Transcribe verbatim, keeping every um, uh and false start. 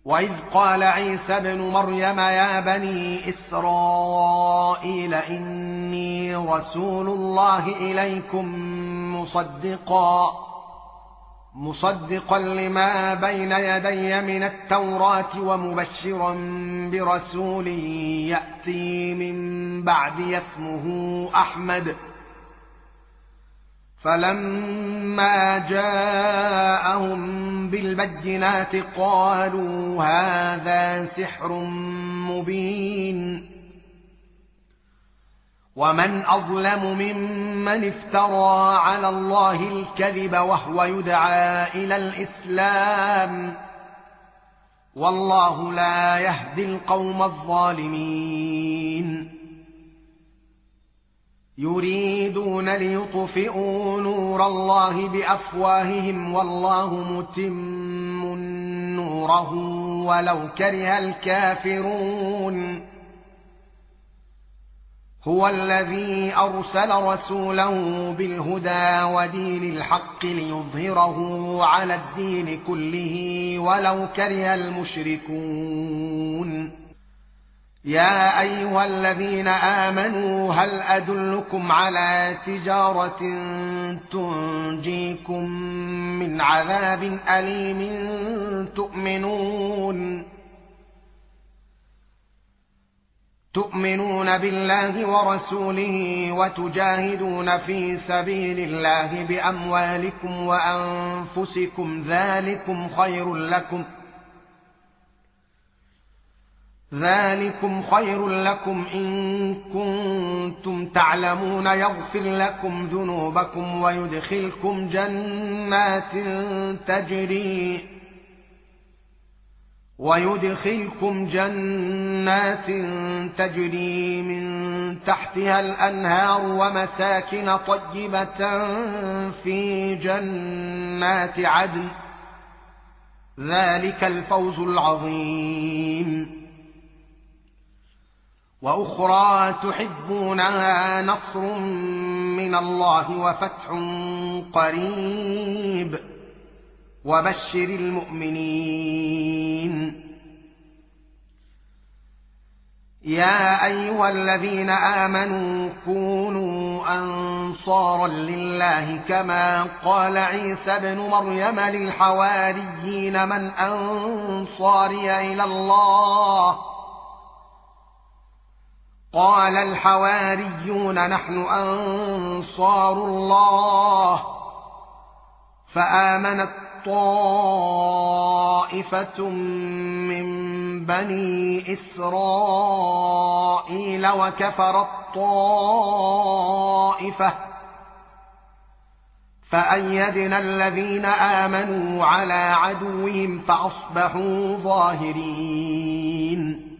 وإذ قال عيسى ابن مريم يا بني إسرائيل إني رسول الله إليكم مصدقا مصدقا لما بين يدي من التوراة ومبشرا برسول يأتي من بعدي اسمه أحمد. فلما جاءهم بالبينات قالوا هذا سحر مبين ومن أظلم ممن افترى على الله الكذب وهو يدعى إلى الإسلام والله لا يهدي القوم الظالمين. يريدون ليطفئوا نور الله بأفواههم والله متم نوره ولو كره الكافرون. هو الذي أرسل رسوله بالهدى ودين الحق ليظهره على الدين كله ولو كره المشركون. يا أيها الذين آمنوا هل أدلكم على تجارة تنجيكم من عذاب أليم تؤمنون تؤمنون بالله ورسوله وتجاهدون في سبيل الله بأموالكم وأنفسكم ذلكم خير لكم ذلكم خير لكم إن كنتم تعلمون. يغفر لكم ذنوبكم ويدخلكم جنات تجري ويدخلكم جنات تجري من تحتها الأنهار ومساكن طيبة في جنات عدن ذلك الفوز العظيم. وأخرى تحبونها نصر من الله وفتح قريب وبشر المؤمنين. يا أيها الذين آمنوا كونوا أنصارا لله كما قال عيسى ابن مريم للحواريين من أنصاري إلى الله قال الحواريون نحن أنصار الله. فآمنت طائفة من بني إسرائيل وكفرت طائفة فأيدنا الذين آمنوا على عدوهم فأصبحوا ظاهرين.